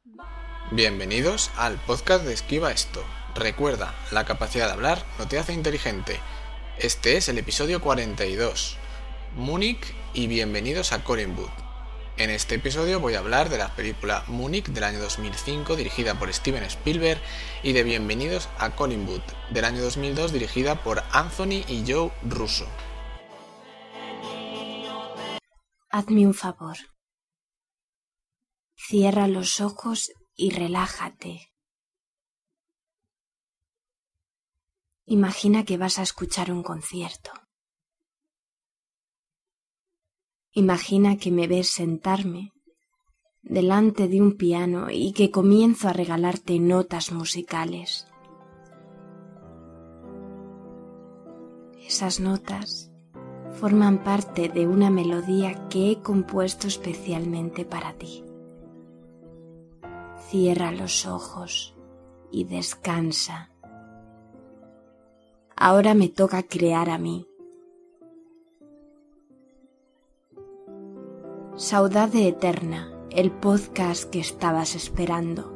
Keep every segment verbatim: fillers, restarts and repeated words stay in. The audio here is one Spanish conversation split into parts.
Bienvenidos al podcast de Esquiva Esto. Recuerda, la capacidad de hablar no te hace inteligente. Este es el episodio cuarenta y dos, Múnich, y bienvenidos a Collingwood. En este episodio voy a hablar de la película Múnich del año dos mil cinco dirigida por Steven Spielberg y de Bienvenidos a Collingwood del año dos mil dos dirigida por Anthony y Joe Russo. Hazme un favor. Cierra los ojos y relájate. Imagina que vas a escuchar un concierto. Imagina que me ves sentarme delante de un piano y que comienzo a regalarte notas musicales. Esas notas forman parte de una melodía que he compuesto especialmente para ti. Cierra los ojos y descansa. Ahora me toca crear a mí. Saudade Eterna, el podcast que estabas esperando.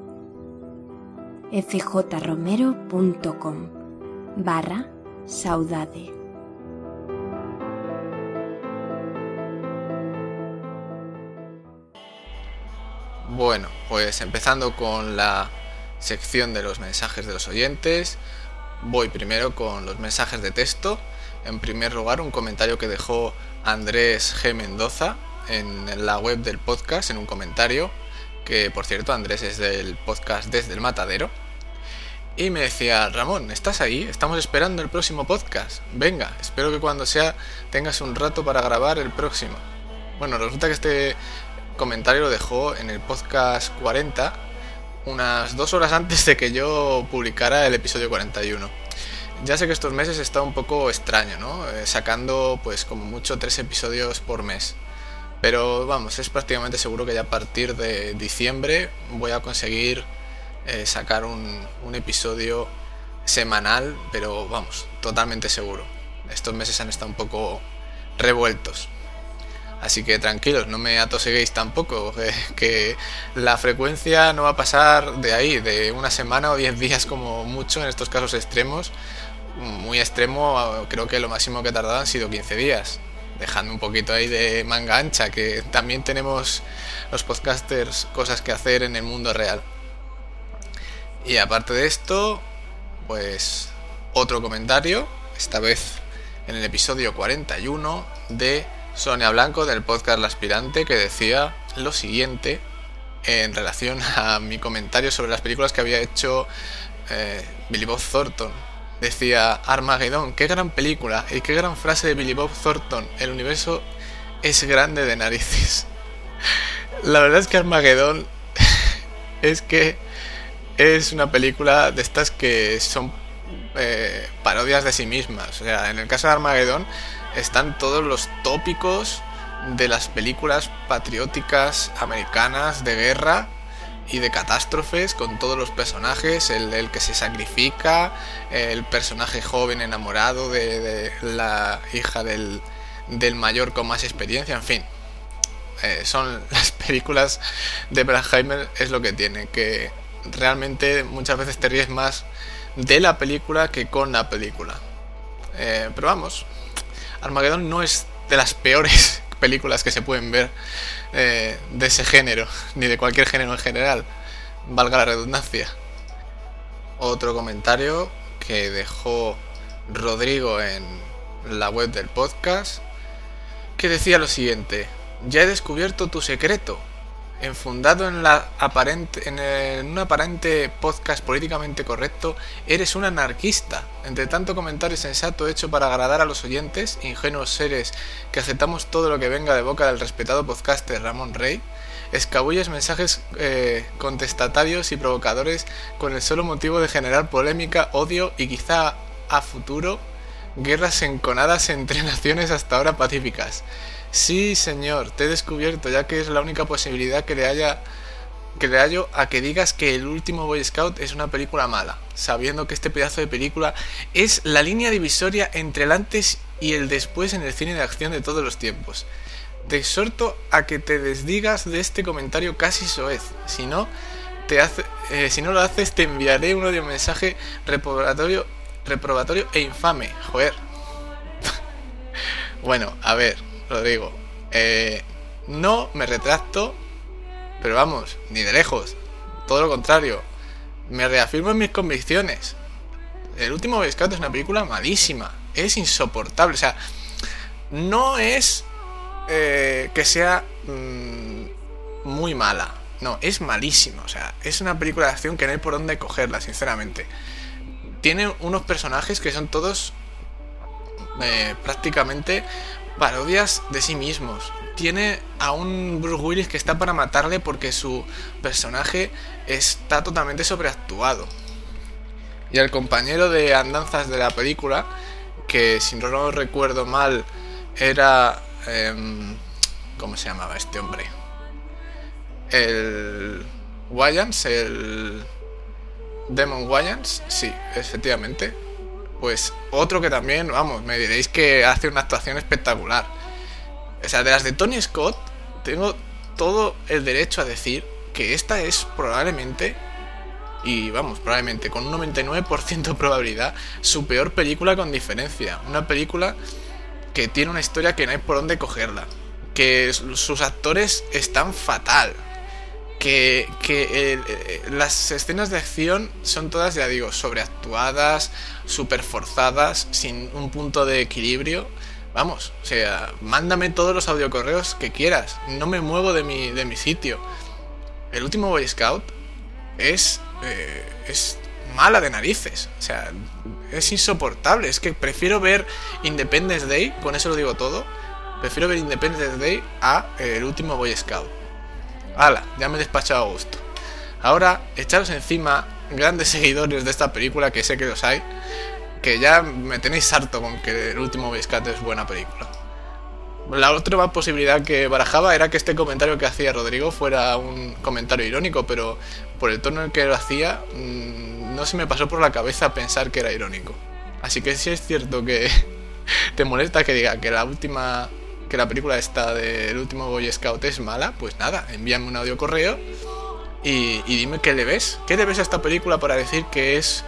fjromero.com barra saudade. Bueno, pues empezando con la sección de los mensajes de los oyentes, voy primero con los mensajes de texto. En primer lugar, un comentario que dejó Andrés G. Mendoza en la web del podcast, en un comentario, que por cierto Andrés es del podcast Desde el Matadero, y me decía: Ramón, ¿estás ahí? Estamos esperando el próximo podcast. Venga, espero que cuando sea tengas un rato para grabar el próximo. Bueno, resulta que este comentario lo dejó en el podcast cuarenta, unas dos horas antes de que yo publicara el episodio cuarenta y uno. Ya sé que estos meses está un poco extraño, ¿no? Eh, sacando pues como mucho tres episodios por mes. Pero vamos, es prácticamente seguro que ya a partir de diciembre voy a conseguir eh, sacar un, un episodio semanal, pero vamos, totalmente seguro. Estos meses han estado un poco revueltos. Así que tranquilos, no me atoseguéis tampoco, que, que la frecuencia no va a pasar de ahí, de una semana o diez días como mucho en estos casos extremos. Muy extremo, creo que lo máximo que he tardado han sido quince días, dejando un poquito ahí de manga ancha, que también tenemos los podcasters cosas que hacer en el mundo real. Y aparte de esto, pues otro comentario, esta vez en el episodio cuarenta y uno de Sonia Blanco del podcast La Aspirante, que decía lo siguiente en relación a mi comentario sobre las películas que había hecho eh, Billy Bob Thornton. Decía: Armageddon, qué gran película y qué gran frase de Billy Bob Thornton, el universo es grande de narices. La verdad es que Armageddon es que es una película de estas que son eh, parodias de sí mismas. O sea, en el caso de Armageddon están todos los tópicos de las películas patrióticas americanas de guerra y de catástrofes, con todos los personajes, el, el que se sacrifica, el personaje joven enamorado de, de la hija del, del mayor con más experiencia, en fin. Eh, son las películas de Brandheimer, es lo que tiene, que realmente muchas veces te ríes más de la película que con la película. Eh, pero vamos, Armageddon no es de las peores películas que se pueden ver eh, de ese género, ni de cualquier género en general, valga la redundancia. Otro comentario que dejó Rodrigo en la web del podcast, que decía lo siguiente: ya he descubierto tu secreto. Enfundado en, la aparente, en, el, en un aparente podcast políticamente correcto, eres un anarquista. Entre tanto comentario sensato hecho para agradar a los oyentes, ingenuos seres que aceptamos todo lo que venga de boca del respetado podcaster Ramón Rey, escabulles mensajes eh, contestatarios y provocadores con el solo motivo de generar polémica, odio y quizá a futuro guerras enconadas entre naciones hasta ahora pacíficas. Sí, señor, te he descubierto, ya que es la única posibilidad que le haya que le hallo a que digas que El último Boy Scout es una película mala, sabiendo que este pedazo de película es la línea divisoria entre el antes y el después en el cine de acción de todos los tiempos. Te exhorto a que te desdigas de este comentario casi soez, si no, te hace, eh, si no lo haces te enviaré un audio mensaje reprobatorio, reprobatorio e infame. Joder. Bueno, a ver, Rodrigo, eh, no me retracto, pero vamos, ni de lejos, todo lo contrario, me reafirmo en mis convicciones. El último Boy Scout es una película malísima, es insoportable, o sea, no es eh, que sea mmm, muy mala, no, es malísima, o sea, es una película de acción que no hay por dónde cogerla, sinceramente. Tiene unos personajes que son todos eh, prácticamente parodias de sí mismos. Tiene a un Bruce Willis que está para matarle porque su personaje está totalmente sobreactuado. Y el compañero de andanzas de la película, que si no lo recuerdo mal era... Eh, ¿cómo se llamaba este hombre? El... Wayans, el... Demon Wayans, sí, efectivamente. Pues otro que también, vamos, me diréis que hace una actuación espectacular. O sea, de las de Tony Scott, tengo todo el derecho a decir que esta es probablemente, y vamos, probablemente con un noventa y nueve por ciento de probabilidad, su peor película con diferencia. Una película que tiene una historia que no hay por dónde cogerla, que sus actores están fatal, que, que eh, las escenas de acción son todas, ya digo, sobreactuadas, super forzadas, sin un punto de equilibrio. Vamos, o sea, mándame todos los audiocorreos que quieras, no me muevo de mi, de mi sitio. El último Boy Scout es, eh, es mala de narices, o sea, es insoportable. Es que prefiero ver Independence Day, con eso lo digo todo, prefiero ver Independence Day a eh, el último Boy Scout. Hala, ya me he despachado a gusto. Ahora, echaros encima, grandes seguidores de esta película, que sé que los hay, que ya me tenéis harto con que el último Boy Scout es buena película. La otra posibilidad que barajaba era que este comentario que hacía Rodrigo fuera un comentario irónico, pero por el tono en el que lo hacía, mmm, no se me pasó por la cabeza pensar que era irónico. Así que si es cierto que te molesta que diga que la última, que la película esta del último Boy Scout es mala, pues nada, envíame un audio correo y, y dime qué le ves. ¿Qué le ves a esta película para decir que es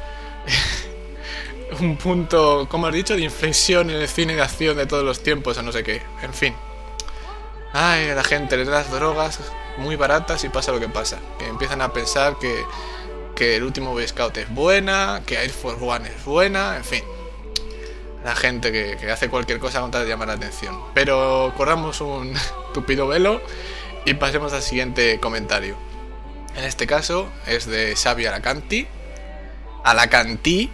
un punto, como has dicho, de inflexión en el cine de acción de todos los tiempos o no sé qué? En fin. Ay, a la gente le das drogas muy baratas y pasa lo que pasa. Que empiezan a pensar que, que el último Boy Scout es buena, que Air Force One es buena, en fin. La gente que, que hace cualquier cosa con tal de llamar la atención. Pero corramos un tupido velo y pasemos al siguiente comentario. En este caso es de Xavi Alacanti. Alacantí.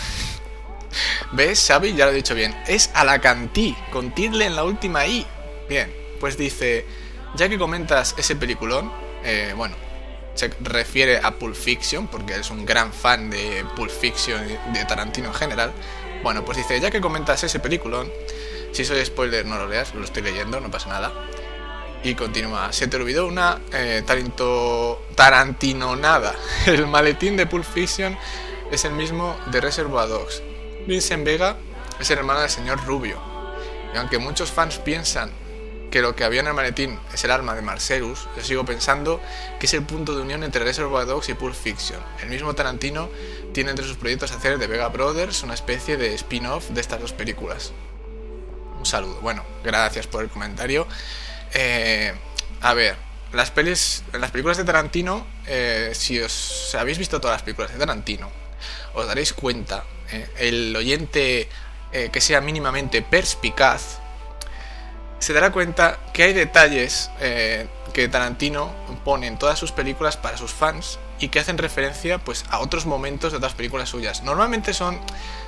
¿Ves, Xavi? Ya lo he dicho bien. Es Alacantí, con tilde en la última I. Bien, pues dice, ya que comentas ese peliculón, eh, bueno, se refiere a Pulp Fiction, porque es un gran fan de Pulp Fiction y de Tarantino en general. Bueno, pues dice, ya que comentas ese peliculón, si soy spoiler no lo leas, lo estoy leyendo, no pasa nada. Y continúa, se te olvidó una eh, tarinto, tarantinonada. El maletín de Pulp Fiction es el mismo de Reservoir Dogs. Vincent Vega es el hermano del señor Rubio. Y aunque muchos fans piensan que lo que había en el maletín es el arma de Marcellus, yo sigo pensando que es el punto de unión entre Reservoir Dogs y Pulp Fiction. El mismo Tarantino tiene entre sus proyectos hacer de Vega Brothers una especie de spin-off de estas dos películas. Un saludo. Bueno, gracias por el comentario. Eh, a ver, las pelis, las películas de Tarantino, eh, si os habéis visto todas las películas de Tarantino, os daréis cuenta, eh, el oyente eh, que sea mínimamente perspicaz se dará cuenta que hay detalles eh, que Tarantino pone en todas sus películas para sus fans y que hacen referencia pues a otros momentos de otras películas suyas. Normalmente son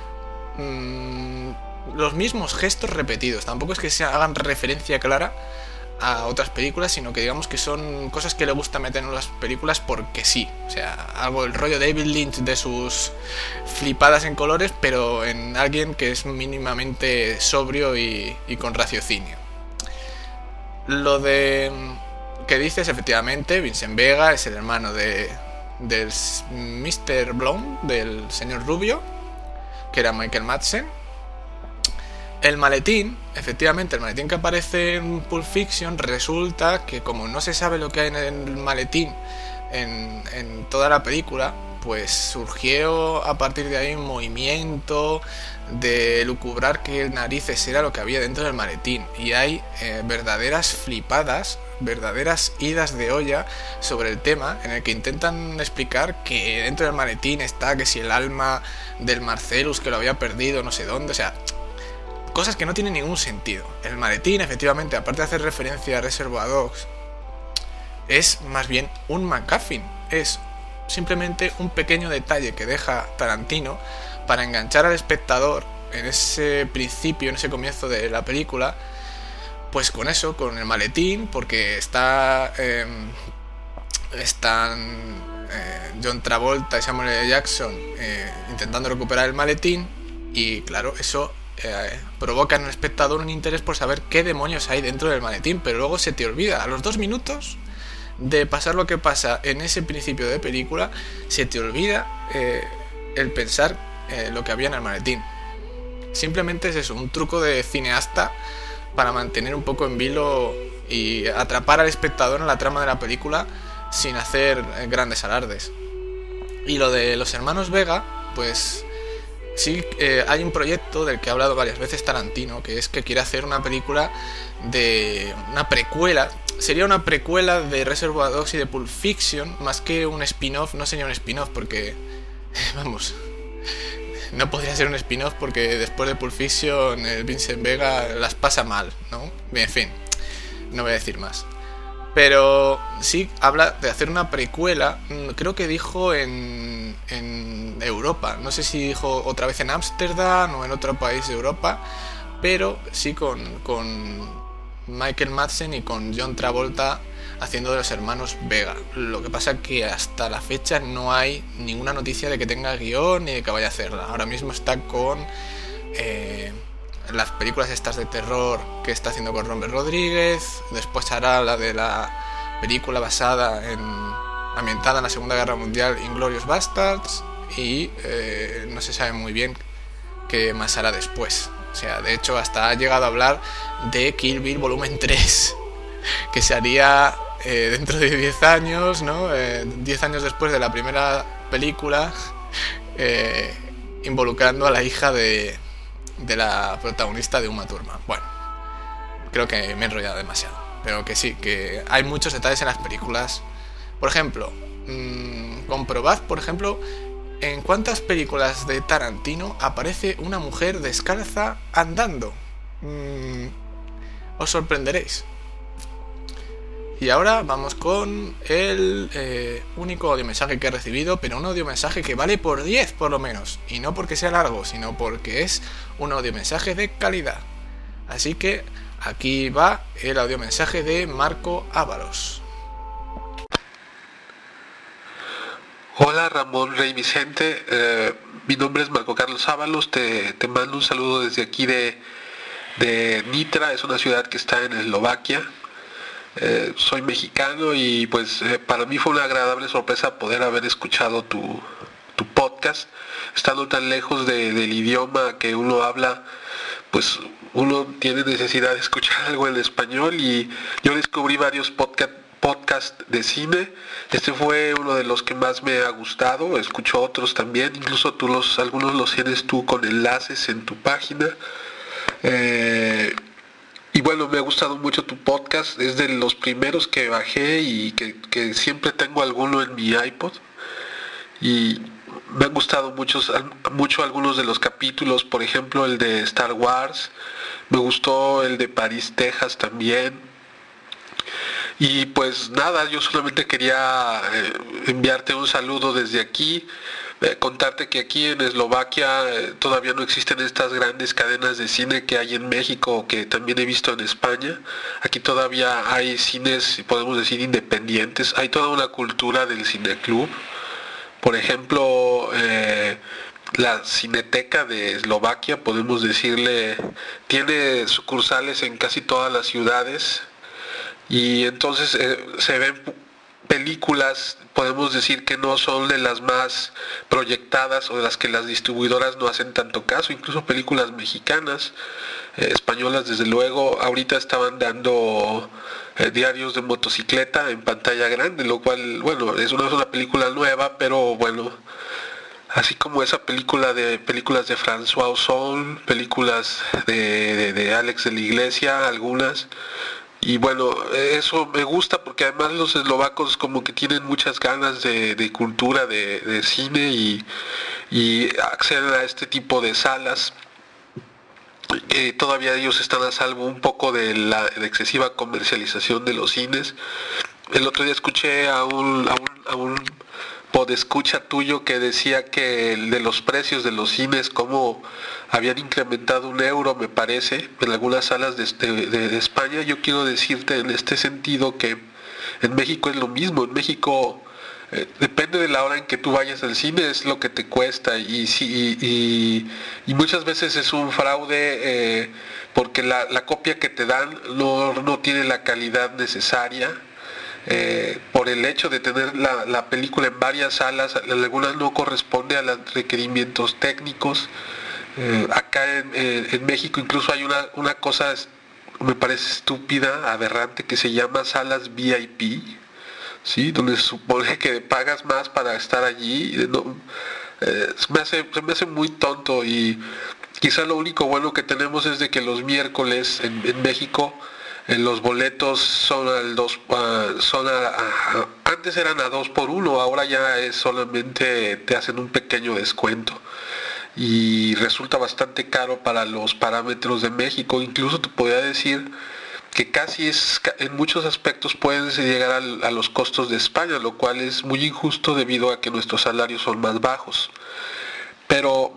mmm, los mismos gestos repetidos, tampoco es que se hagan referencia clara a otras películas, sino que digamos que son cosas que le gusta meter en las películas porque sí, o sea, algo del rollo David Lynch de sus flipadas en colores, pero en alguien que es mínimamente sobrio y, y con raciocinio. Lo de que dices, efectivamente, Vincent Vega es el hermano de del mister Blonde, del señor Rubio, que era Michael Madsen. El maletín, efectivamente, el maletín que aparece en Pulp Fiction, resulta que como no se sabe lo que hay en el maletín en, en toda la película, pues surgió a partir de ahí un movimiento de lucubrar qué narices era lo que había dentro del maletín, y hay eh, verdaderas flipadas, verdaderas idas de olla sobre el tema, en el que intentan explicar que dentro del maletín está que si el alma del Marcellus, que lo había perdido no sé dónde, o sea, cosas que no tienen ningún sentido. El maletín, efectivamente, aparte de hacer referencia a Reservoir Dogs, es más bien un MacGuffin, es simplemente un pequeño detalle que deja Tarantino para enganchar al espectador en ese principio, en ese comienzo de la película, pues con eso, con el maletín, porque está eh, están eh, John Travolta y Samuel L. Jackson eh, intentando recuperar el maletín, y claro, eso eh, provoca en el espectador un interés por saber qué demonios hay dentro del maletín, pero luego se te olvida, a los dos minutos de pasar lo que pasa en ese principio de película, se te olvida eh, el pensar eh, lo que había en el maletín. Simplemente es eso, un truco de cineasta para mantener un poco en vilo y atrapar al espectador en la trama de la película sin hacer eh, grandes alardes. Y lo de los hermanos Vega, pues sí, eh, hay un proyecto del que ha hablado varias veces Tarantino, que es que quiere hacer una película de una precuela. Sería una precuela de Reservoir Dogs y de Pulp Fiction, más que un spin-off. No sería un spin-off porque, vamos, no podría ser un spin-off porque después de Pulp Fiction el Vincent Vega las pasa mal, ¿no? En fin, no voy a decir más. Pero sí habla de hacer una precuela, creo que dijo en, en Europa, no sé si dijo otra vez en Ámsterdam o en otro país de Europa, pero sí con... con Michael Madsen y con John Travolta haciendo de los hermanos Vega. Lo que pasa es que hasta la fecha no hay ninguna noticia de que tenga guión ni de que vaya a hacerla. Ahora mismo está con eh, las películas estas de terror que está haciendo con Robert Rodríguez. Después hará la de la película basada en ambientada en la Segunda Guerra Mundial, Inglourious Basterds, y eh, no se sabe muy bien qué más hará después. O sea, de hecho hasta ha llegado a hablar de Kill Bill volumen tres, que se haría eh, dentro de diez años, ¿no? Eh, diez años después de la primera película, eh, involucrando a la hija de, de la protagonista de Uma Thurman. Bueno, creo que me he enrollado demasiado, pero que sí, que hay muchos detalles en las películas. Por ejemplo, mmm, comprobad, por ejemplo, ¿en cuántas películas de Tarantino aparece una mujer descalza andando? Mm, os sorprenderéis. Y ahora vamos con el eh, único audiomensaje que he recibido, pero un audiomensaje que vale por diez por lo menos. Y no porque sea largo, sino porque es un audiomensaje de calidad. Así que aquí va el audiomensaje de Marco Ávalos. Hola Ramón Rey Vicente, eh, mi nombre es Marco Carlos Ávalos, te, te mando un saludo desde aquí de, de Nitra, es una ciudad que está en Eslovaquia. Eh, soy mexicano y pues eh, para mí fue una agradable sorpresa poder haber escuchado tu, tu podcast, estando tan lejos de, del idioma que uno habla, pues uno tiene necesidad de escuchar algo en español, y yo descubrí varios podcasts podcast de cine. Este fue uno de los que más me ha gustado. Escucho otros también, incluso tú los, algunos los tienes tú con enlaces en tu página. Eh, y bueno, me ha gustado mucho tu podcast. Es de los primeros que bajé y que, que siempre tengo alguno en mi iPod. Y me han gustado muchos, mucho algunos de los capítulos, por ejemplo el de Star Wars. Me gustó el de París, Texas también. Y pues nada, yo solamente quería eh, enviarte un saludo desde aquí, eh, contarte que aquí en Eslovaquia eh, todavía no existen estas grandes cadenas de cine que hay en México, que también he visto en España. Aquí todavía hay cines, podemos decir, independientes. Hay toda una cultura del cineclub. Por ejemplo, eh, la Cineteca de Eslovaquia, podemos decirle, tiene sucursales en casi todas las ciudades. Y entonces eh, se ven películas podemos decir que no son de las más proyectadas o de las que las distribuidoras no hacen tanto caso, incluso películas mexicanas, eh, españolas desde luego, ahorita estaban dando eh, Diarios de motocicleta en pantalla grande, lo cual, bueno, es una, es una película nueva, pero bueno, así como esa película de películas de François Ozon, películas de, de, de Alex de la Iglesia, algunas. Y bueno, eso me gusta porque además los eslovacos como que tienen muchas ganas de, de cultura, de, de cine y, y acceden a este tipo de salas. Eh, todavía ellos están a salvo un poco de la, de la excesiva comercialización de los cines. El otro día escuché a un, a un, a un podescucha tuyo que decía que el de los precios de los cines, como habían incrementado un euro, me parece, en algunas salas de, de, de España. Yo quiero decirte en este sentido que en México es lo mismo. En México eh, depende de la hora en que tú vayas al cine, es lo que te cuesta, y, y, y, y muchas veces es un fraude eh, porque la, la copia que te dan no, no tiene la calidad necesaria. Eh, por el hecho de tener la, la película en varias salas, algunas no corresponde a los requerimientos técnicos. Eh, acá en, eh, en México incluso hay una, una cosa, me parece estúpida, aberrante, que se llama salas V I P, ¿sí? Donde se supone que pagas más para estar allí. No, eh, se, me hace, se me hace muy tonto, y quizá lo único bueno que tenemos es de que los miércoles en, en México Eh, los boletos son al dos, uh, son a, a, antes eran a dos por uno, ahora ya es solamente te hacen un pequeño descuento y resulta bastante caro para los parámetros de México. Incluso te podría decir que casi es, en muchos aspectos pueden llegar a, a los costos de España, lo cual es muy injusto debido a que nuestros salarios son más bajos. Pero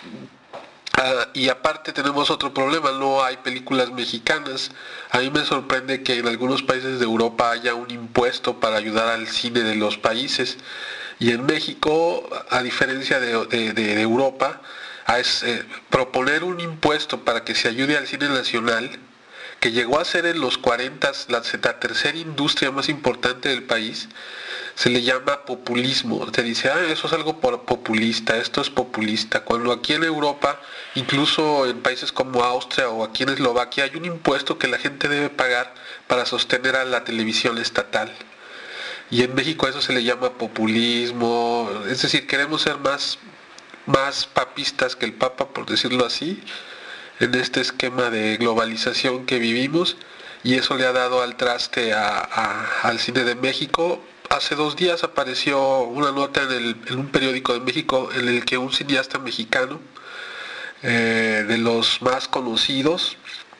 Uh, y aparte tenemos otro problema, no hay películas mexicanas. A mí me sorprende que en algunos países de Europa haya un impuesto para ayudar al cine de los países, y en México, a diferencia de, de, de, de Europa, es, eh, proponer un impuesto para que se ayude al cine nacional, que llegó a ser en los cuarenta la, la tercera industria más importante del país, se le llama populismo. Te dice, ah, eso es algo populista, esto es populista, cuando aquí en Europa, incluso en países como Austria o aquí en Eslovaquia, hay un impuesto que la gente debe pagar para sostener a la televisión estatal. Y en México eso se le llama populismo, es decir, queremos ser más, más papistas que el Papa, por decirlo así, en este esquema de globalización que vivimos, y eso le ha dado al traste a, a, al cine de México. Hace dos días apareció una nota en, el, en un periódico de México en el que un cineasta mexicano, eh, de los más conocidos,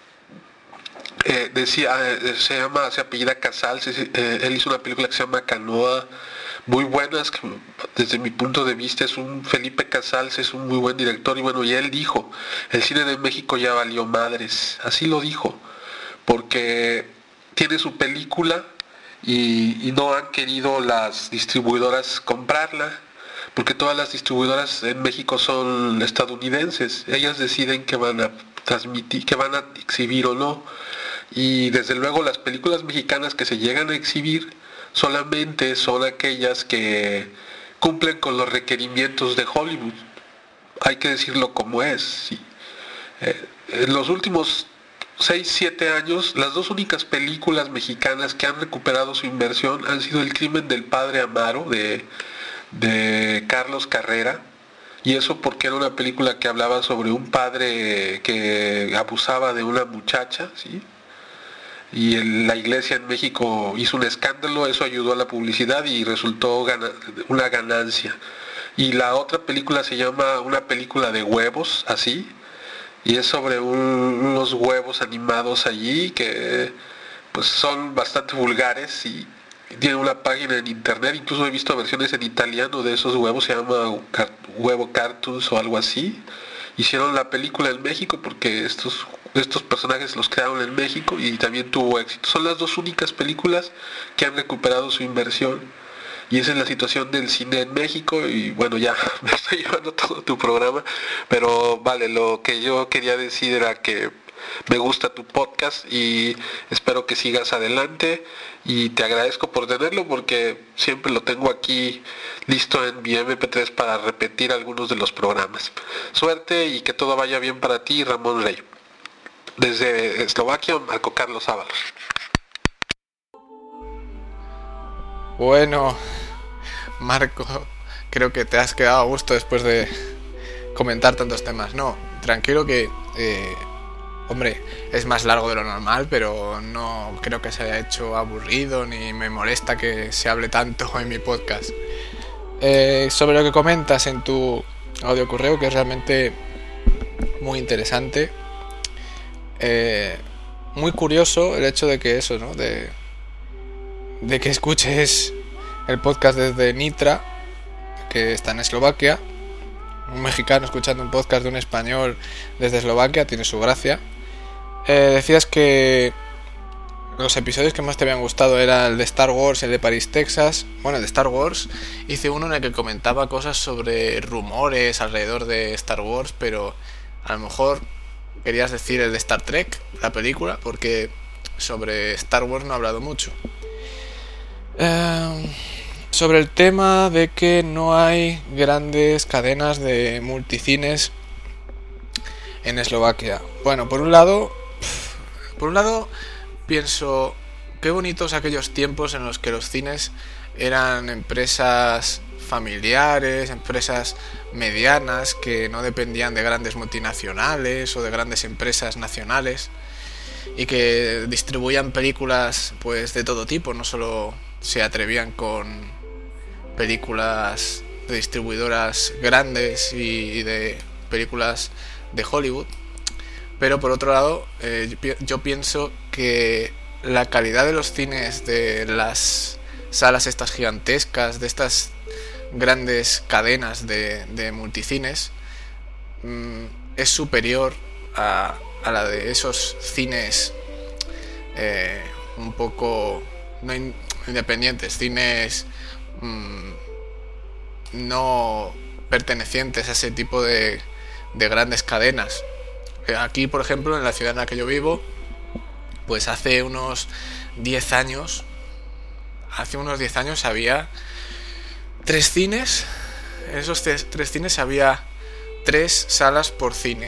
eh, decía, eh, se llama, se apellida Casals, eh, él hizo una película que se llama Canoa, muy buenas, que desde mi punto de vista es un Felipe Casals, es un muy buen director, y bueno, y él dijo, el cine de México ya valió madres, así lo dijo, porque tiene su película, Y, y no han querido las distribuidoras comprarla, porque todas las distribuidoras en México son estadounidenses. Ellas deciden que van a transmitir, que van a exhibir o no, y desde luego las películas mexicanas que se llegan a exhibir solamente son aquellas que cumplen con los requerimientos de Hollywood. Hay que decirlo como es, ¿sí? Eh, en los últimos seis siete años, las dos únicas películas mexicanas que han recuperado su inversión han sido El crimen del padre Amaro, de, de Carlos Carrera, y eso porque era una película que hablaba sobre un padre que abusaba de una muchacha, ¿sí? Y el, la iglesia en México hizo un escándalo, eso ayudó a la publicidad y resultó gana, una ganancia. Y la otra película se llama Una película de huevos, así, y es sobre un, unos huevos animados allí que pues son bastante vulgares, y tiene una página en internet, incluso he visto versiones en italiano de esos huevos, se llama Huevo Cartoons o algo así. Hicieron la película en México porque estos, estos personajes los crearon en México y también tuvo éxito. Son las dos únicas películas que han recuperado su inversión. Y esa es la situación del cine en México. Y bueno, ya me estoy llevando todo tu programa, pero vale, lo que yo quería decir era que me gusta tu podcast y espero que sigas adelante y te agradezco por tenerlo porque siempre lo tengo aquí listo en mi eme pe tres para repetir algunos de los programas. Suerte y que todo vaya bien para ti, Ramón Rey. Desde Eslovaquia, Marco Carlos Ábalos. Bueno, Marco, creo que te has quedado a gusto después de comentar tantos temas. No, tranquilo que, eh, hombre, es más largo de lo normal, pero no creo que se haya hecho aburrido ni me molesta que se hable tanto en mi podcast. Eh, sobre lo que comentas en tu audio correo, que es realmente muy interesante, eh, muy curioso el hecho de que eso, ¿no? De, de que escuches el podcast desde Nitra, que está en Eslovaquia. Un mexicano escuchando un podcast de un español desde Eslovaquia tiene su gracia. Eh, decías que los episodios que más te habían gustado era el de Star Wars y el de París, Texas. Bueno, el de Star Wars hice uno en el que comentaba cosas sobre rumores alrededor de Star Wars, pero a lo mejor querías decir el de Star Trek, la película, porque sobre Star Wars no he hablado mucho. Eh, sobre el tema de que no hay grandes cadenas de multicines en Eslovaquia. Bueno, por un lado, por un lado pienso qué bonitos aquellos tiempos en los que los cines eran empresas familiares, empresas medianas que no dependían de grandes multinacionales o de grandes empresas nacionales y que distribuían películas pues de todo tipo, no solo se atrevían con películas de distribuidoras grandes y de películas de Hollywood, pero por otro lado eh, yo pienso que la calidad de los cines de las salas estas gigantescas, de estas grandes cadenas de, de multicines, mmm, es superior a, a la de esos cines eh, un poco no in, independientes, cines mmm, no pertenecientes a ese tipo de, de grandes cadenas. Aquí, por ejemplo, en la ciudad en la que yo vivo, pues hace unos diez años, hace unos diez años había tres cines. En esos tres, tres cines había tres salas por cine.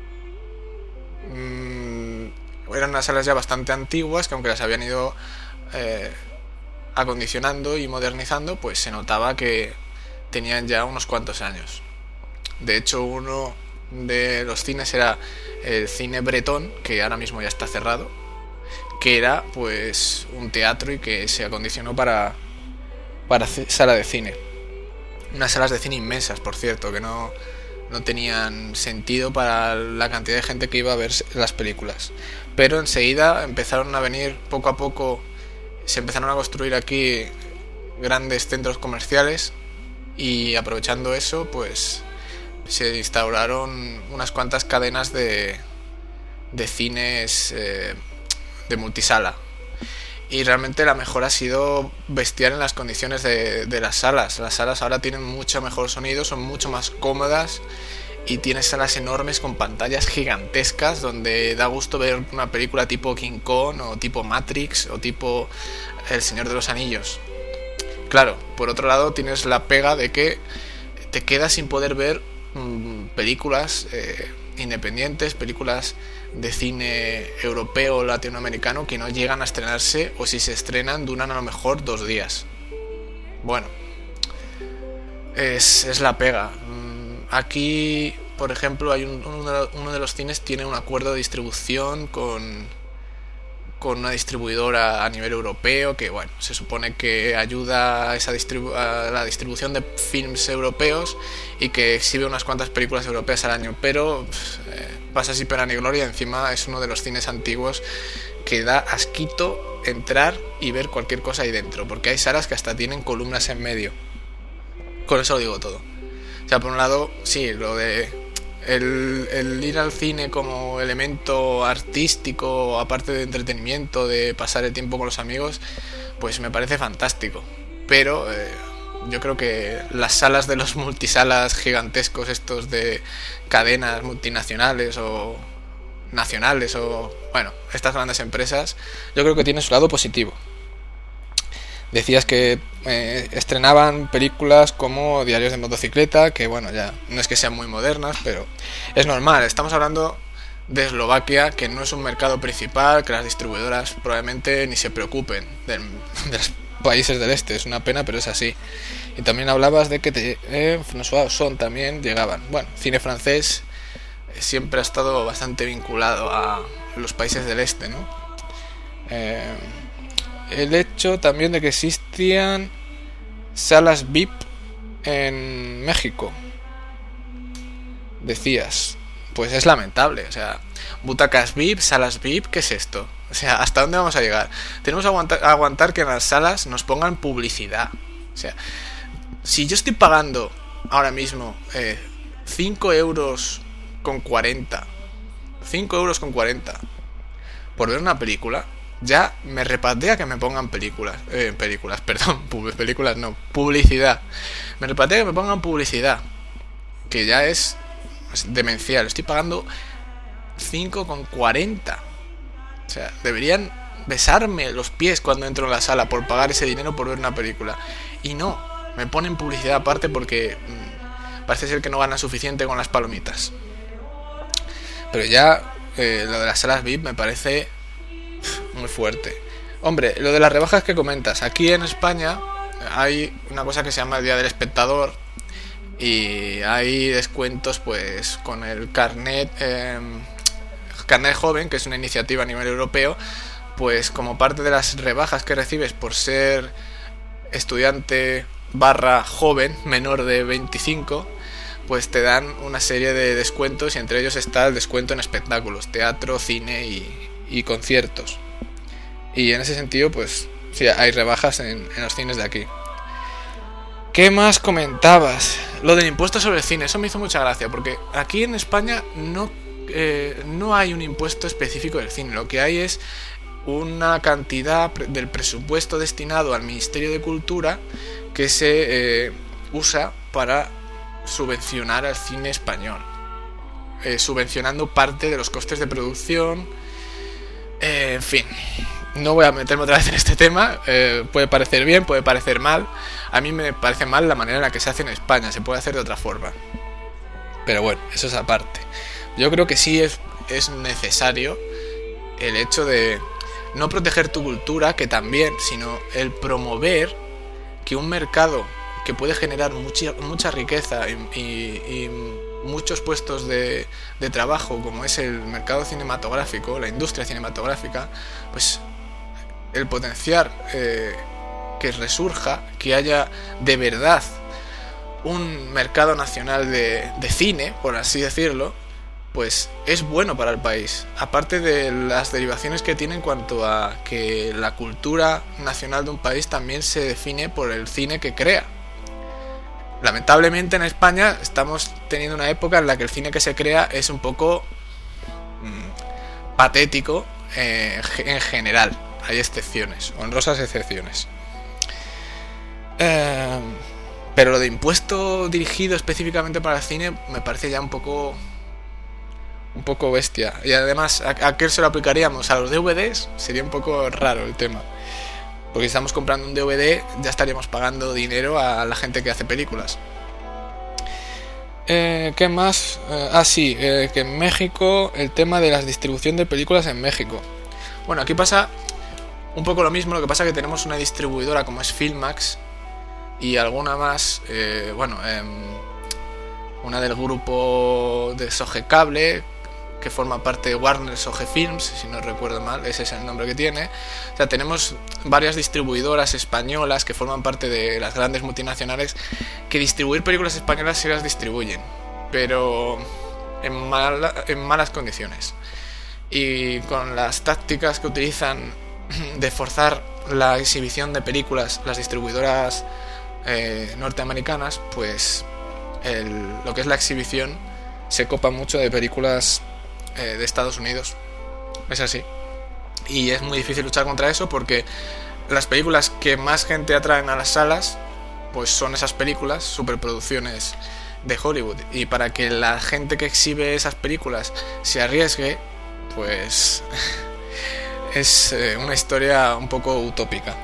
Mm, eran unas salas ya bastante antiguas, que aunque las habían ido eh, acondicionando y modernizando, pues se notaba que tenían ya unos cuantos años. De hecho, uno de los cines era el cine Bretón, que ahora mismo ya está cerrado, que era pues un teatro y que se acondicionó para, para sala de cine. Unas salas de cine inmensas, por cierto, que no, no tenían sentido para la cantidad de gente que iba a ver las películas. Pero enseguida empezaron a venir poco a poco, se empezaron a construir aquí grandes centros comerciales y aprovechando eso, pues se instauraron unas cuantas cadenas de, de cines eh, de multisala. Y realmente la mejora ha sido bestial en las condiciones de, de las salas. Las salas ahora tienen mucho mejor sonido, son mucho más cómodas y tienes salas enormes con pantallas gigantescas donde da gusto ver una película tipo King Kong o tipo Matrix o tipo El Señor de los Anillos. Claro, por otro lado tienes la pega de que te quedas sin poder ver mmm, películas eh, independientes, películas de cine europeo o latinoamericano que no llegan a estrenarse, o si se estrenan duran a lo mejor dos días. Bueno, es, es la pega. Aquí, por ejemplo, hay un, uno de los cines tiene un acuerdo de distribución con, con una distribuidora a nivel europeo que, bueno, se supone que ayuda a, esa distribu- a la distribución de films europeos y que exhibe unas cuantas películas europeas al año, pero eh, pasa sin pena ni gloria. Encima es uno de los cines antiguos que da asquito entrar y ver cualquier cosa ahí dentro, porque hay salas que hasta tienen columnas en medio. Con eso lo digo todo. O sea, por un lado, sí, lo de el, el ir al cine como elemento artístico, aparte de entretenimiento, de pasar el tiempo con los amigos, pues me parece fantástico. Pero eh, yo creo que las salas de los multisalas gigantescos, estos de cadenas multinacionales o nacionales o, bueno, estas grandes empresas, yo creo que tiene su lado positivo. Decías que eh, estrenaban películas como Diarios de motocicleta, que bueno, ya no es que sean muy modernas, pero es normal. Estamos hablando de Eslovaquia, que no es un mercado principal, que las distribuidoras probablemente ni se preocupen de, de los países del este. Es una pena, pero es así. Y también hablabas de que te, eh, François Ozon también llegaban. Bueno, cine francés eh, siempre ha estado bastante vinculado a los países del este, ¿no? Eh... El hecho también de que existían salas V I P en México. Decías, pues es lamentable. O sea, butacas V I P, salas V I P, ¿qué es esto? O sea, ¿hasta dónde vamos a llegar? Tenemos que aguantar, aguantar que en las salas nos pongan publicidad. O sea, si yo estoy pagando ahora mismo eh, cinco euros con cuarenta cinco euros con cuarenta por ver una película, ya me repatea que me pongan películas, eh, películas, perdón, películas no, publicidad. Me repatea que me pongan publicidad, que ya es demencial. Estoy pagando cinco con cuarenta. O sea, deberían besarme los pies cuando entro en la sala por pagar ese dinero por ver una película. Y no, me ponen publicidad aparte porque mmm, parece ser que no gana suficiente con las palomitas. Pero ya eh, lo de las salas V I P me parece muy fuerte. Hombre, lo de las rebajas que comentas, aquí en España hay una cosa que se llama el Día del Espectador y hay descuentos pues con el carnet eh, carnet joven, que es una iniciativa a nivel europeo, pues como parte de las rebajas que recibes por ser estudiante barra joven menor de veinticinco, pues te dan una serie de descuentos y entre ellos está el descuento en espectáculos, teatro, cine y y conciertos. Y en ese sentido, pues sí, hay rebajas en, en los cines de aquí. ¿Qué más comentabas? Lo del impuesto sobre el cine, eso me hizo mucha gracia, porque aquí en España no, eh, no hay un impuesto específico del cine. Lo que hay es una cantidad del presupuesto destinado al Ministerio de Cultura que se eh, usa para subvencionar al cine español, eh, subvencionando parte de los costes de producción. Eh, en fin, no voy a meterme otra vez en este tema. eh, Puede parecer bien, puede parecer mal. A mí me parece mal la manera en la que se hace en España. Se puede hacer de otra forma, pero bueno, eso es aparte. Yo creo que sí es, es necesario el hecho de no proteger tu cultura, que también, sino el promover que un mercado que puede generar mucha, mucha riqueza y, y, y muchos puestos de, de trabajo, como es el mercado cinematográfico, la industria cinematográfica, pues el potenciar eh, que resurja, que haya de verdad un mercado nacional de, de cine, por así decirlo, pues es bueno para el país. Aparte de las derivaciones que tiene en cuanto a que la cultura nacional de un país también se define por el cine que crea. Lamentablemente en España estamos teniendo una época en la que el cine que se crea es un poco mmm, patético eh, en general. Hay excepciones, honrosas excepciones. Eh, pero lo de impuesto dirigido específicamente para el cine me parece ya un poco un poco bestia. Y además, ¿a, a qué se lo aplicaríamos? ¿A los D V Ds? Sería un poco raro el tema. Porque si estamos comprando un D V D, ya estaríamos pagando dinero a la gente que hace películas. Eh, ¿Qué más? Eh, ah, sí, eh, que en México, el tema de la distribución de películas en México. Bueno, aquí pasa un poco lo mismo, lo que pasa es que tenemos una distribuidora como es Filmax y alguna más, eh, bueno, eh, una del grupo de Soge Cable, que forma parte de Warner Soge Films, si no recuerdo mal, ese es el nombre que tiene. O sea, tenemos varias distribuidoras españolas que forman parte de las grandes multinacionales que distribuir películas españolas sí las distribuyen, pero en, mala, en malas condiciones. Y con las tácticas que utilizan de forzar la exhibición de películas las distribuidoras eh, norteamericanas, pues el, lo que es la exhibición se copa mucho de películas eh, de Estados Unidos. Es así. Y es muy difícil luchar contra eso porque las películas que más gente atraen a las salas pues son esas películas, superproducciones de Hollywood. Y para que la gente que exhibe esas películas se arriesgue, pues es eh, una historia un poco utópica.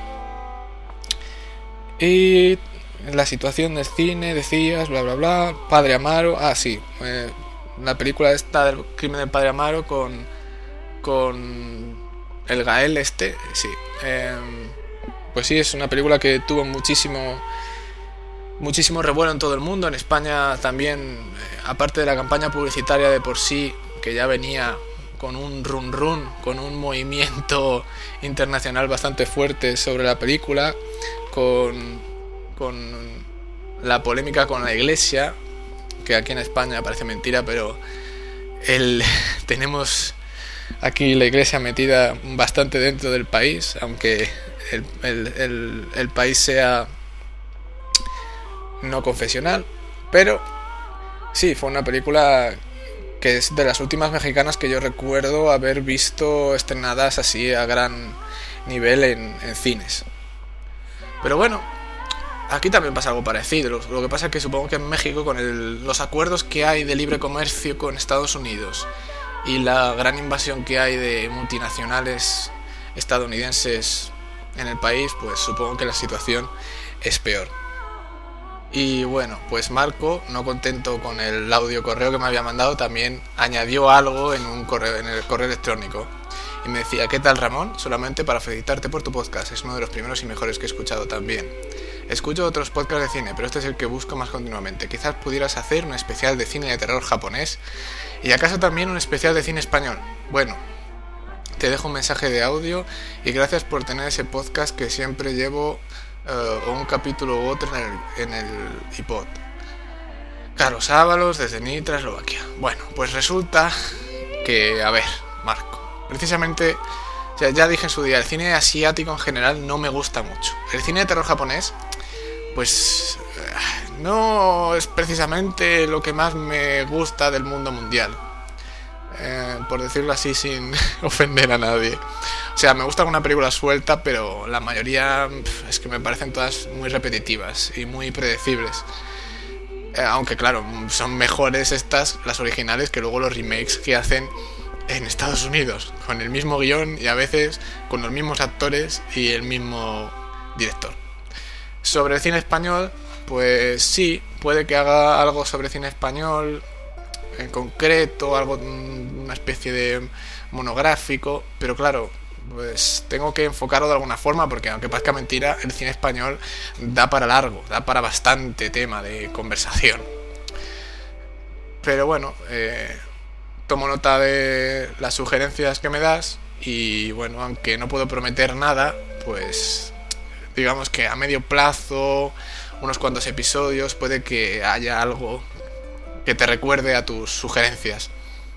Y la situación del cine, decías, bla bla bla, Padre Amaro, ah sí, eh, la película esta del crimen del Padre Amaro con con el Gael este, sí, eh, pues sí, es una película que tuvo muchísimo muchísimo revuelo en todo el mundo. En España también, eh, aparte de la campaña publicitaria de por sí, que ya venía con un run run, con un movimiento internacional bastante fuerte sobre la película, con, con la polémica con la Iglesia, que aquí en España parece mentira, pero el, tenemos aquí la Iglesia metida bastante dentro del país, aunque el, el, el, el país sea no confesional. Pero sí, fue una película que es de las últimas mexicanas que yo recuerdo haber visto estrenadas así a gran nivel en, en cines. Pero bueno, aquí también pasa algo parecido. Lo, lo que pasa es que supongo que en México, con el, los acuerdos que hay de libre comercio con Estados Unidos y la gran invasión que hay de multinacionales estadounidenses en el país, pues supongo que la situación es peor. Y bueno, pues Marco, no contento con el audio correo que me había mandado, también añadió algo en un correo, en el correo electrónico. Y me decía: ¿qué tal, Ramón? Solamente para felicitarte por tu podcast, es uno de los primeros y mejores que he escuchado también. Escucho otros podcasts de cine, pero este es el que busco más continuamente. Quizás pudieras hacer un especial de cine de terror japonés y acaso también un especial de cine español. Bueno, te dejo un mensaje de audio y gracias por tener ese podcast que siempre llevo, uh, o un capítulo u otro en el, en el iPod. Carlos Ábalos, desde Nitra, Eslovaquia. Bueno, pues resulta que, a ver, Marco, precisamente, o sea, ya dije en su día, el cine asiático en general no me gusta mucho. El cine de terror japonés, pues no es precisamente lo que más me gusta del mundo mundial, eh, por decirlo así sin ofender a nadie. O sea, me gusta alguna película suelta, pero la mayoría es que me parecen todas muy repetitivas y muy predecibles. Eh, aunque claro, son mejores estas, las originales, que luego los remakes que hacen en Estados Unidos, con el mismo guión y a veces con los mismos actores y el mismo director. Sobre el cine español, pues sí, puede que haga algo sobre cine español en concreto, algo, una especie de monográfico, pero claro, pues tengo que enfocarlo de alguna forma, porque aunque parezca mentira, el cine español da para largo, da para bastante tema de conversación. Pero bueno, eh, tomo nota de las sugerencias que me das y bueno, aunque no puedo prometer nada, pues digamos que a medio plazo, unos cuantos episodios, puede que haya algo que te recuerde a tus sugerencias.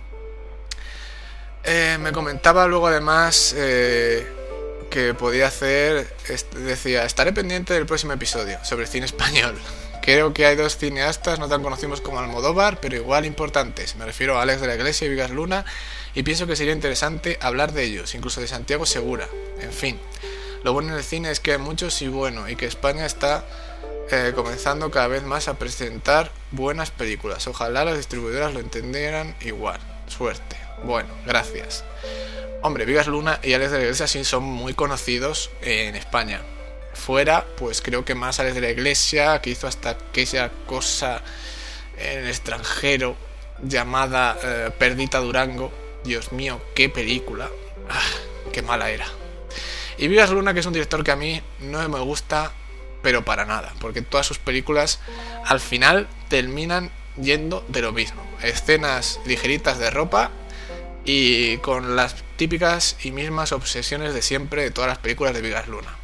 Eh, me comentaba luego además eh, que podía hacer, decía, estaré pendiente del próximo episodio sobre cine español. Creo que hay dos cineastas no tan conocidos como Almodóvar, pero igual importantes. Me refiero a Alex de la Iglesia y Vigas Luna, y pienso que sería interesante hablar de ellos, incluso de Santiago Segura. En fin, lo bueno en el cine es que hay muchos y bueno, y que España está eh, comenzando cada vez más a presentar buenas películas. Ojalá las distribuidoras lo entendieran igual. Suerte. Bueno, gracias. Hombre, Vigas Luna y Alex de la Iglesia sí son muy conocidos en España. Fuera, pues creo que más Alex de la Iglesia, que hizo hasta aquella cosa en el extranjero llamada eh, Perdita Durango. Dios mío, qué película. Ah, qué mala era. Y Vigas Luna, que es un director que a mí no me gusta, pero para nada, porque todas sus películas al final terminan yendo de lo mismo. Escenas ligeritas de ropa y con las típicas y mismas obsesiones de siempre de todas las películas de Vigas Luna.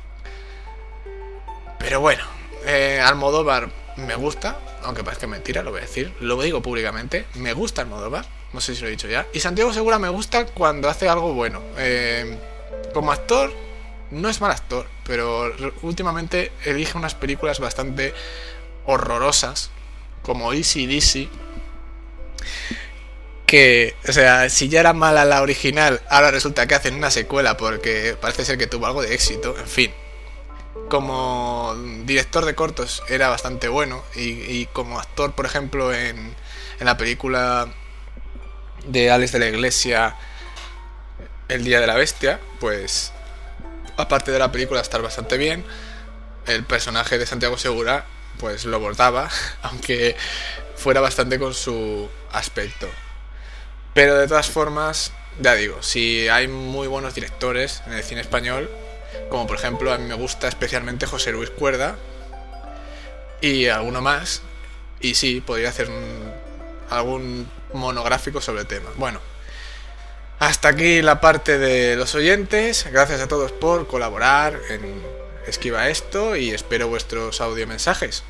Pero bueno, eh, Almodóvar me gusta, aunque parezca mentira, lo voy a decir, lo digo públicamente, me gusta Almodóvar, no sé si lo he dicho ya. Y Santiago Segura me gusta cuando hace algo bueno. Eh, como actor, no es mal actor, pero últimamente elige unas películas bastante horrorosas, como Easy Dizzy, que, o sea, si ya era mala la original, ahora resulta que hacen una secuela porque parece ser que tuvo algo de éxito. En fin, como director de cortos era bastante bueno, y, y como actor, por ejemplo, en, en la película de Alex de la Iglesia, El Día de la Bestia, pues aparte de la película estar bastante bien, el personaje de Santiago Segura pues lo bordaba, aunque fuera bastante con su aspecto. Pero de todas formas, ya digo, si hay muy buenos directores en el cine español, como por ejemplo a mí me gusta especialmente José Luis Cuerda y alguno más, y sí, podría hacer un, algún monográfico sobre el tema. Bueno, hasta aquí la parte de los oyentes. Gracias a todos por colaborar en Esquiva Esto y espero vuestros audiomensajes.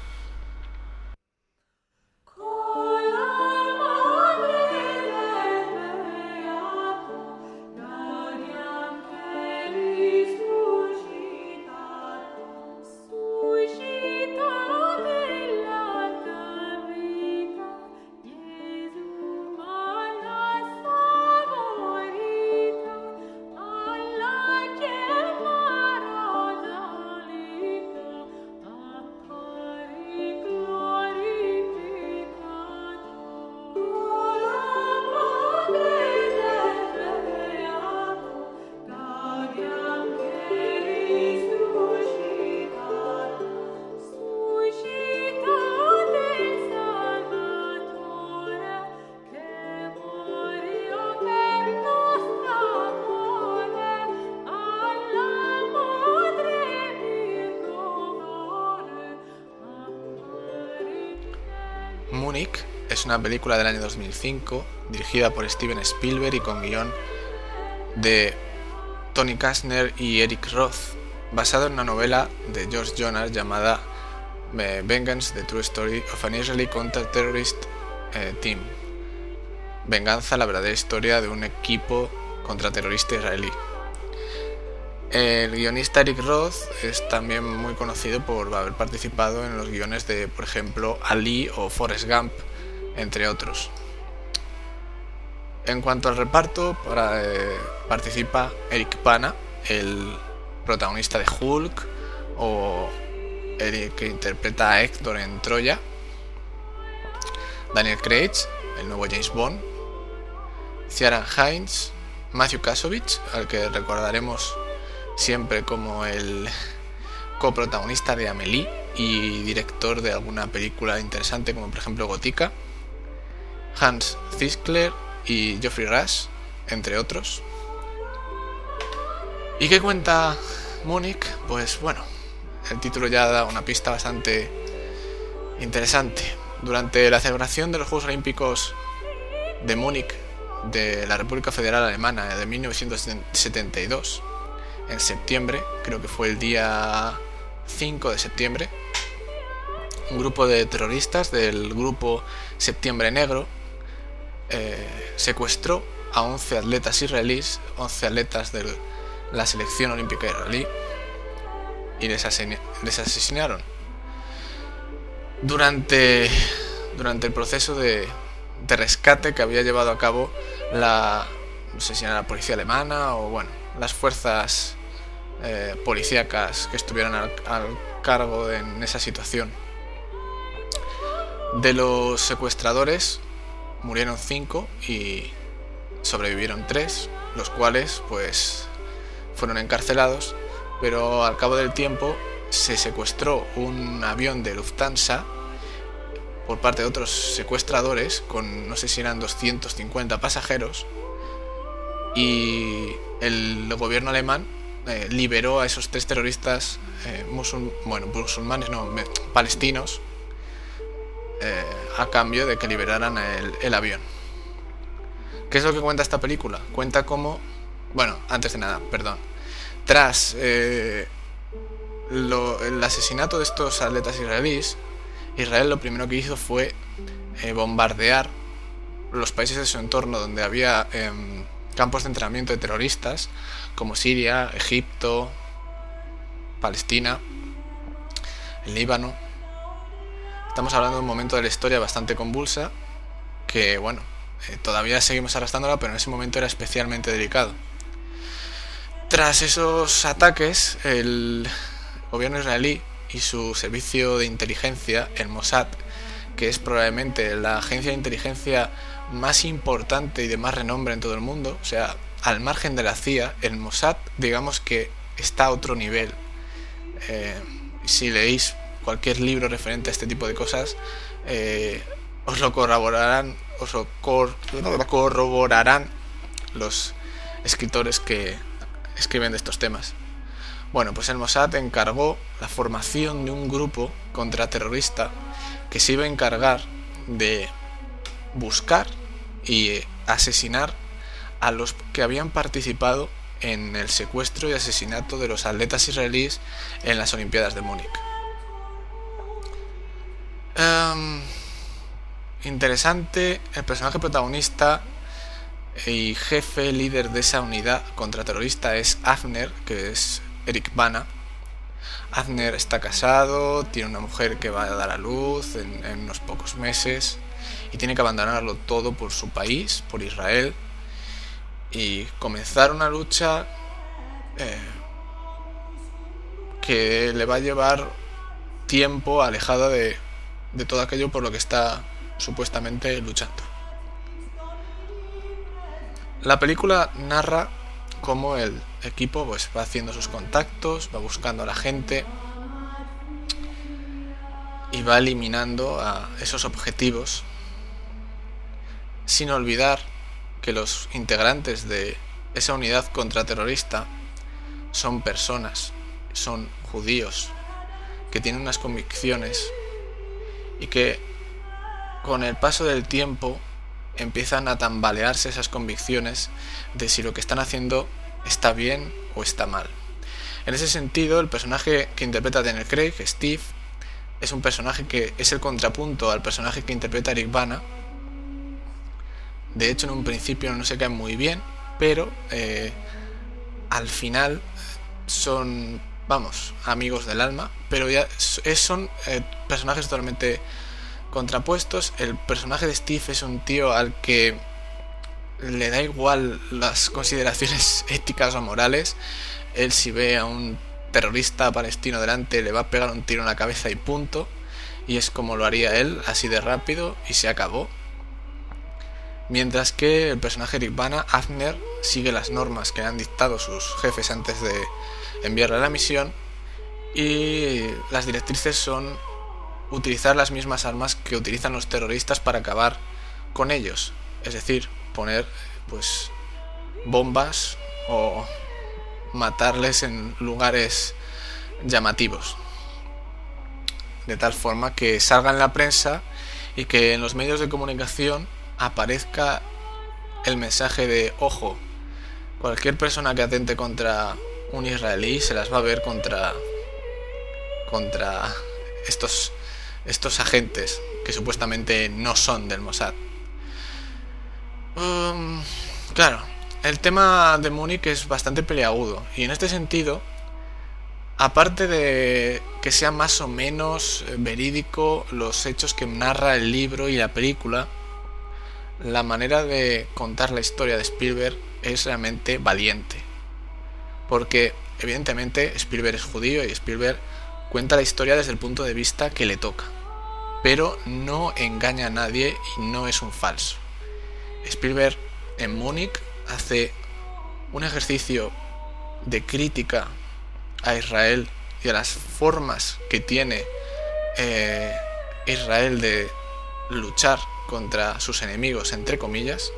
Múnich es una película del año dos mil cinco dirigida por Steven Spielberg y con guión de Tony Kastner y Eric Roth, basado en una novela de George Jonas llamada Vengeance, The True Story of an Israeli Counter-Terrorist Team. Venganza, la verdadera historia de un equipo contraterrorista israelí. El guionista Eric Roth es también muy conocido por haber participado en los guiones de, por ejemplo, Ali o Forrest Gump, entre otros. En cuanto al reparto, para, eh, participa Eric Bana, el protagonista de Hulk, o el que interpreta a Héctor en Troya, Daniel Craig, el nuevo James Bond, Ciarán Hinds, Matthew Kasovich, al que recordaremos siempre como el coprotagonista de Amélie y director de alguna película interesante como por ejemplo Gótica, Hans Ziskler y Geoffrey Rush, entre otros. ¿Y qué cuenta Múnich? Pues bueno, el título ya da una pista bastante interesante. Durante la celebración de los Juegos Olímpicos de Múnich de la República Federal Alemana de mil novecientos setenta y dos, en septiembre, creo que fue el día cinco de septiembre, un grupo de terroristas del grupo Septiembre Negro eh, secuestró a once atletas israelíes, once atletas de la selección olímpica israelí, y les, asesin- les asesinaron. Durante, durante el proceso de, de rescate que había llevado a cabo la, no sé si era la policía alemana o bueno, las fuerzas eh, policíacas que estuvieron al, al cargo de, en esa situación. De los secuestradores murieron cinco y sobrevivieron tres, los cuales pues fueron encarcelados, pero al cabo del tiempo se secuestró un avión de Lufthansa por parte de otros secuestradores con no sé si eran doscientos cincuenta pasajeros, y el gobierno alemán eh, liberó a esos tres terroristas eh, musul- bueno, musulmanes, no, me- palestinos, eh, a cambio de que liberaran el, el avión. ¿Qué es lo que cuenta esta película? Cuenta cómo, bueno, antes de nada, perdón, tras eh, lo, el asesinato de estos atletas israelíes, Israel lo primero que hizo fue eh, bombardear los países de su entorno donde había eh, campos de entrenamiento de terroristas, como Siria, Egipto, Palestina, el Líbano. Estamos hablando de un momento de la historia bastante convulsa, que bueno, eh, todavía seguimos arrastrándola, pero en ese momento era especialmente delicado. Tras esos ataques, el gobierno israelí y su servicio de inteligencia, el Mossad, que es probablemente la agencia de inteligencia más importante y de más renombre en todo el mundo, o sea, al margen de la C I A, el Mossad, digamos que está a otro nivel. Eh, si leéis cualquier libro referente a este tipo de cosas, eh, os lo corroborarán, os lo cor- corroborarán los escritores que escriben de estos temas. Bueno, pues el Mossad encargó la formación de un grupo contraterrorista que se iba a encargar de buscar y asesinar a los que habían participado en el secuestro y asesinato de los atletas israelíes en las Olimpiadas de Múnich. Um, interesante, el personaje protagonista y jefe líder de esa unidad contraterrorista es Avner, que es Eric Bana. Avner está casado, tiene una mujer que va a dar a luz en, en unos pocos meses y tiene que abandonarlo todo por su país, por Israel, y comenzar una lucha eh, que le va a llevar tiempo alejada de, de todo aquello por lo que está supuestamente luchando. La película narra cómo el equipo pues va haciendo sus contactos, va buscando a la gente y va eliminando a esos objetivos, sin olvidar que los integrantes de esa unidad contraterrorista son personas, son judíos, que tienen unas convicciones y que con el paso del tiempo empiezan a tambalearse esas convicciones de si lo que están haciendo está bien o está mal. En ese sentido, el personaje que interpreta Daniel Craig, Steve, es un personaje que es el contrapunto al personaje que interpreta Eric Bana. De hecho, en un principio no se caen muy bien, pero eh, al final son, vamos, amigos del alma, pero ya son eh, personajes totalmente contrapuestos. El personaje de Steve es un tío al que le da igual las consideraciones éticas o morales. Él, si ve a un terrorista palestino delante, le va a pegar un tiro en la cabeza y punto, y es como lo haría él, así de rápido, y se acabó. Mientras que el personaje Eric Bana, Avner, sigue las normas que han dictado sus jefes antes de enviarle a la misión, y las directrices son utilizar las mismas armas que utilizan los terroristas para acabar con ellos, es decir, poner pues bombas o matarles en lugares llamativos, de tal forma que salga en la prensa y que en los medios de comunicación aparezca el mensaje de ojo, cualquier persona que atente contra un israelí se las va a ver contra contra estos estos agentes que supuestamente no son del Mossad. Um, claro, el tema de Múnich es bastante peleagudo, y en este sentido, aparte de que sea más o menos verídico los hechos que narra el libro y la película, la manera de contar la historia de Spielberg es realmente valiente, porque evidentemente Spielberg es judío y Spielberg cuenta la historia desde el punto de vista que le toca, pero no engaña a nadie y no es un falso. Spielberg en Múnich hace un ejercicio de crítica a Israel y a las formas que tiene eh, Israel de luchar contra sus enemigos, entre comillas.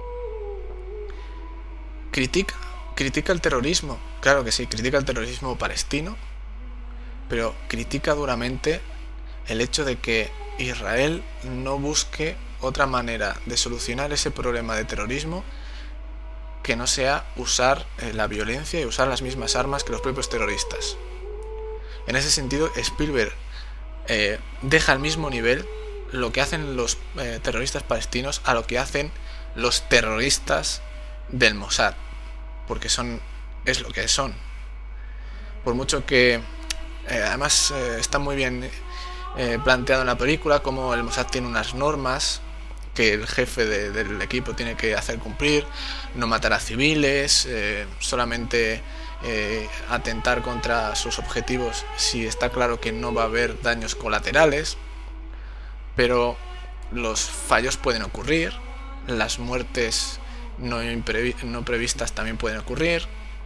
Critica, critica el terrorismo, claro que sí, critica el terrorismo palestino, pero critica duramente el hecho de que Israel no busque otra manera de solucionar ese problema de terrorismo que no sea usar eh, la violencia y usar las mismas armas que los propios terroristas. En ese sentido, Spielberg eh, deja al mismo nivel lo que hacen los eh, terroristas palestinos a lo que hacen los terroristas del Mossad, porque son es lo que son. Por mucho que eh, además eh, está muy bien eh, planteado en la película como el Mossad tiene unas normas que el jefe de, del equipo tiene que hacer cumplir: no matar a civiles, eh, solamente eh, atentar contra sus objetivos si está claro que no va a haber daños colaterales. Pero los fallos pueden ocurrir, las muertes no, imprevi- no previstas también pueden ocurrir.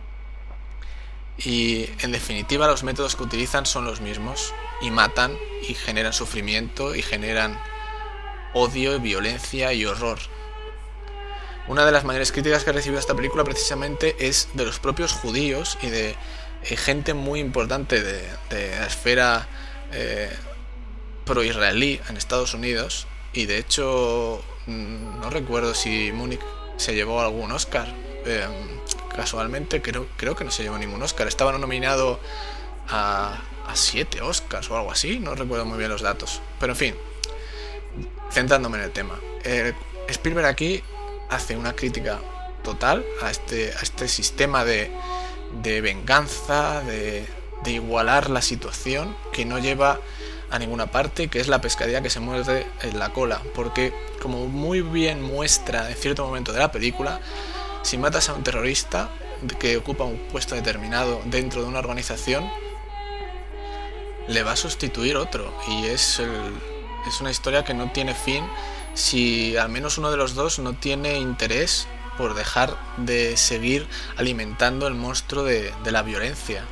Y en definitiva los métodos que utilizan son los mismos y matan y generan sufrimiento y generan odio, violencia y horror. Una de las mayores críticas que ha recibido esta película precisamente es de los propios judíos y de eh, gente muy importante de, de la esfera eh, pro-israelí en Estados Unidos, y de hecho no recuerdo si Múnich se llevó algún Oscar. Eh, casualmente creo, creo que no se llevó ningún Oscar. Estaba nominado a, a siete Oscars o algo así, no recuerdo muy bien los datos. Pero en fin, centrándome en el tema, eh, Spielberg aquí hace una crítica total a este, a este sistema de, de venganza, de, de igualar la situación, que no lleva a ninguna parte, que es la pescadilla que se muerde en la cola. Porque, como muy bien muestra en cierto momento de la película, si matas a un terrorista que ocupa un puesto determinado dentro de una organización, le va a sustituir otro, y es, el, es una historia que no tiene fin si al menos uno de los dos no tiene interés por dejar de seguir alimentando el monstruo de, de la violencia.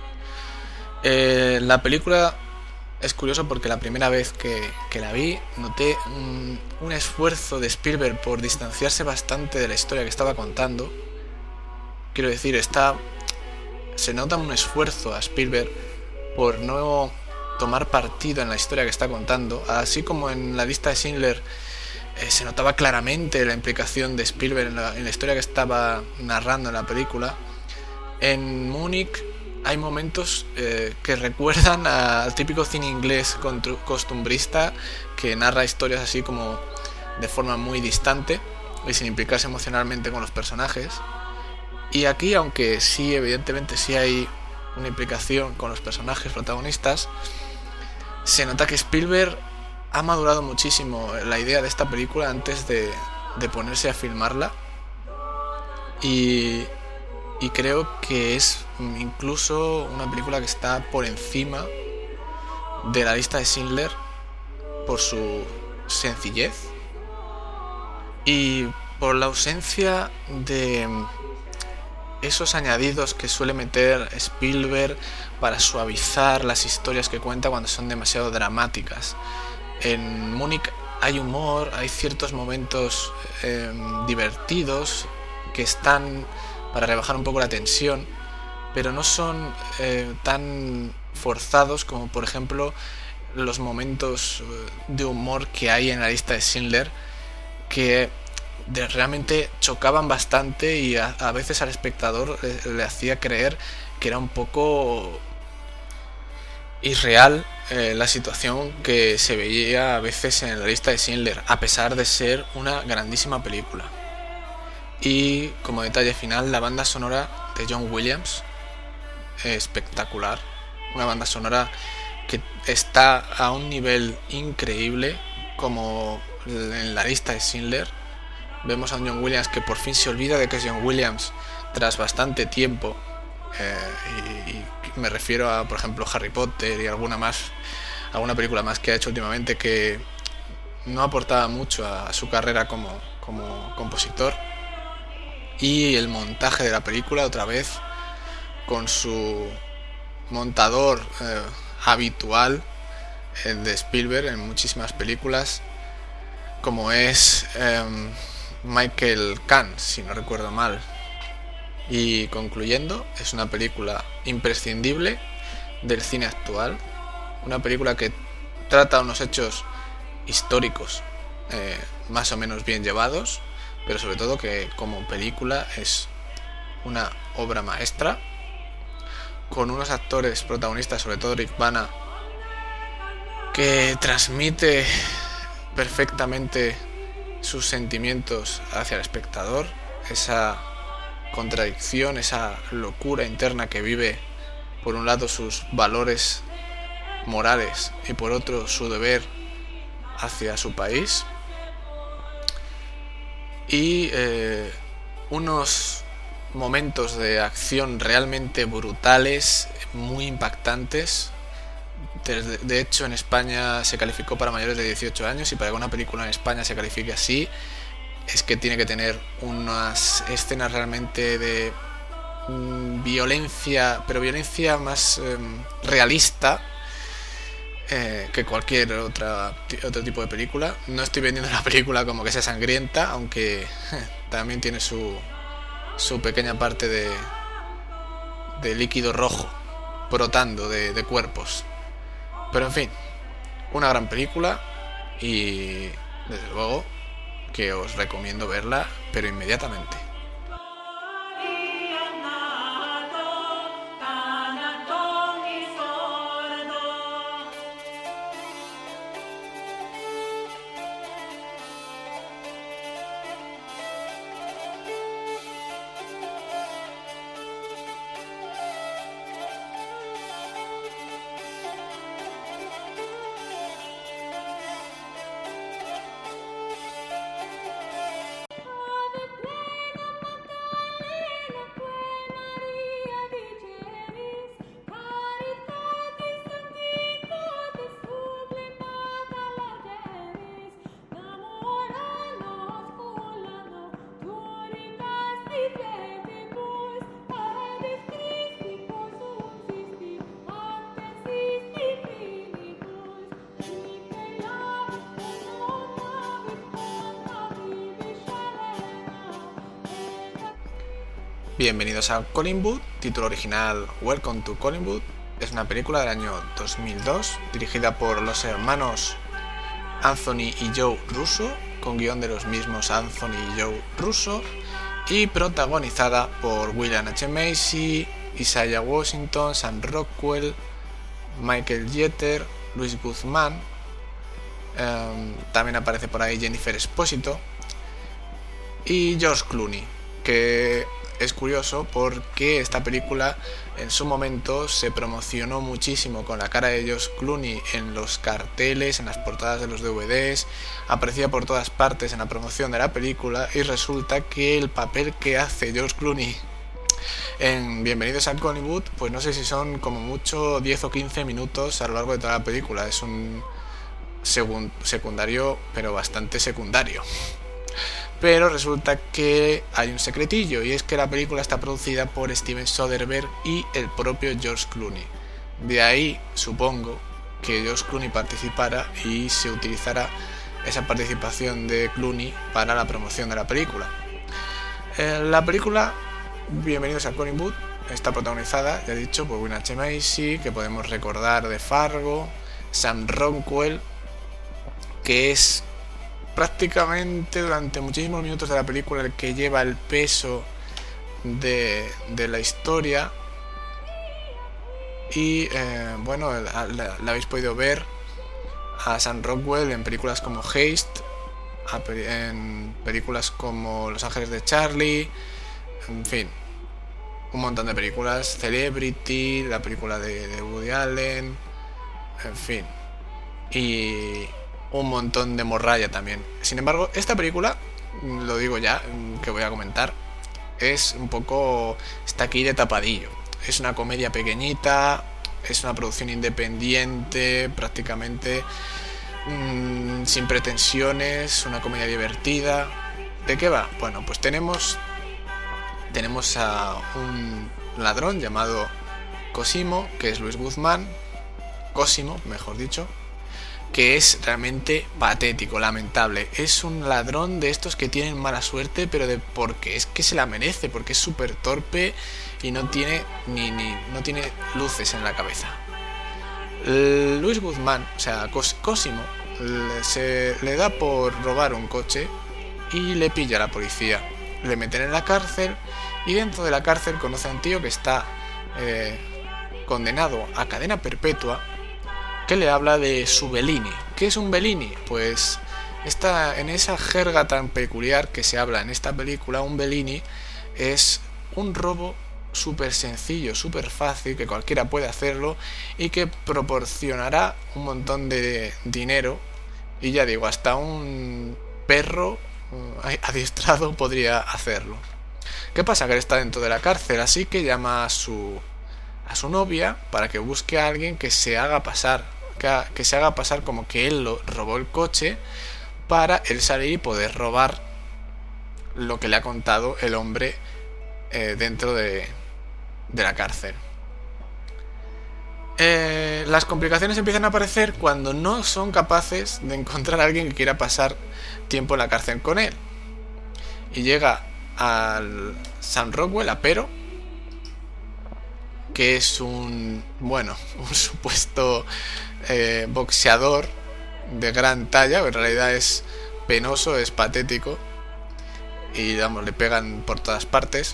Eh, la película es curioso porque la primera vez que, que la vi noté un, un esfuerzo de Spielberg por distanciarse bastante de la historia que estaba contando. Quiero decir, está, se nota un esfuerzo a Spielberg por no tomar partido en la historia que está contando, así como en La lista de Schindler eh, se notaba claramente la implicación de Spielberg en la, en la historia que estaba narrando en la película. En Múnich hay momentos eh, que recuerdan al típico cine inglés costumbrista que narra historias así como de forma muy distante y sin implicarse emocionalmente con los personajes. Y aquí, aunque sí, evidentemente sí hay una implicación con los personajes protagonistas, se nota que Spielberg ha madurado muchísimo la idea de esta película antes de, de ponerse a filmarla, y, y creo que es incluso una película que está por encima de La lista de Schindler por su sencillez y por la ausencia de esos añadidos que suele meter Spielberg para suavizar las historias que cuenta cuando son demasiado dramáticas. En Múnich hay humor, hay ciertos momentos eh, divertidos que están para rebajar un poco la tensión, pero no son eh, tan forzados como, por ejemplo, los momentos de humor que hay en La lista de Schindler, que de, realmente chocaban bastante y a, a veces al espectador le, le hacía creer que era un poco irreal eh, la situación que se veía a veces en La lista de Schindler, a pesar de ser una grandísima película. Y como detalle final, la banda sonora de John Williams, eh, espectacular, una banda sonora que está a un nivel increíble, como en La lista de Schindler. Vemos a un John Williams que por fin se olvida de que es John Williams tras bastante tiempo, eh, y, y me refiero a, por ejemplo, Harry Potter y alguna más, alguna película más que ha hecho últimamente que no aportaba mucho a, a su carrera como, como compositor. Y el montaje de la película, otra vez con su montador eh, habitual, el de Spielberg en muchísimas películas, como es eh, Michael Kahn, si no recuerdo mal. Y concluyendo, es una película imprescindible del cine actual, una película que trata unos hechos históricos eh, más o menos bien llevados, pero sobre todo que como película es una obra maestra, con unos actores protagonistas, sobre todo Rick Bana, que transmite perfectamente sus sentimientos hacia el espectador, esa contradicción, esa locura interna que vive, por un lado sus valores morales y por otro su deber hacia su país, y eh, unos momentos de acción realmente brutales, muy impactantes. De, de hecho, en España se calificó para mayores de dieciocho años, y para que una película en España se califique así es que tiene que tener unas escenas realmente de mmm, violencia, pero violencia más eh, realista eh, que cualquier otra, otro tipo de película. No estoy vendiendo la película como que sea sangrienta, aunque también tiene su, su pequeña parte de, de líquido rojo brotando de, de cuerpos. Pero en fin, una gran película y desde luego que os recomiendo verla, pero inmediatamente. Bienvenidos a Collingwood, título original Welcome to Collingwood. Es una película del año dos mil dos, dirigida por los hermanos Anthony y Joe Russo, con guión de los mismos Anthony y Joe Russo, y protagonizada por William H. Macy, Isaiah Washington, Sam Rockwell, Michael Jeter, Luis Guzmán, eh, también aparece por ahí Jennifer Esposito y George Clooney, que es curioso porque esta película en su momento se promocionó muchísimo con la cara de George Clooney en los carteles, en las portadas de los D V Ds, aparecía por todas partes en la promoción de la película, y resulta que el papel que hace George Clooney en Bienvenidos a Collingwood, pues no sé si son como mucho diez o quince minutos a lo largo de toda la película. Es un segun- secundario, pero bastante secundario. Pero resulta que hay un secretillo, y es que la película está producida por Steven Soderbergh y el propio George Clooney. De ahí, supongo, que George Clooney participara y se utilizará esa participación de Clooney para la promoción de la película. Eh, la película Bienvenidos a Collingwood está protagonizada, ya he dicho, por William H. Macy, que podemos recordar de Fargo, Sam Rockwell, que es prácticamente durante muchísimos minutos de la película el que lleva el peso de, de la historia. Y eh, bueno, la, la, la habéis podido ver a Sam Rockwell en películas como Haste, a, en películas como Los Ángeles de Charlie, en fin, un montón de películas, Celebrity, la película de, de Woody Allen, en fin, y un montón de morralla también. Sin embargo, esta película, lo digo ya, que voy a comentar, es un poco, está aquí de tapadillo. Es una comedia pequeñita, es una producción independiente, prácticamente mmm, sin pretensiones, una comedia divertida. ¿De qué va? Bueno, pues tenemos tenemos a un ladrón llamado Cosimo, que es Luis Guzmán, Cosimo, mejor dicho, que es realmente patético, lamentable. Es un ladrón de estos que tienen mala suerte, pero de porque es que se la merece, porque es súper torpe y no tiene ni, ni no tiene luces en la cabeza. Luis Guzmán, o sea, Cos, Cosimo, le, se le da por robar un coche y le pilla a la policía. Le meten en la cárcel, y dentro de la cárcel conoce a un tío que está eh, condenado a cadena perpetua, que le habla de su Bellini. ¿Qué es un Bellini? Pues está en esa jerga tan peculiar que se habla en esta película. Un Bellini es un robo súper sencillo, súper fácil, que cualquiera puede hacerlo y que proporcionará un montón de dinero, y ya digo, hasta un perro adiestrado podría hacerlo. ¿Qué pasa? Que él está dentro de la cárcel, así que llama a su a su novia para que busque a alguien que se haga pasar que, que se haga pasar como que él lo robó el coche, para él salir y poder robar lo que le ha contado el hombre eh, dentro de, de la cárcel. Eh, las complicaciones empiezan a aparecer cuando no son capaces de encontrar a alguien que quiera pasar tiempo en la cárcel con él. Y llega al Sam Rockwell, a Pero, que es un, bueno, un supuesto eh, boxeador de gran talla, pero en realidad es penoso, es patético y vamos, le pegan por todas partes.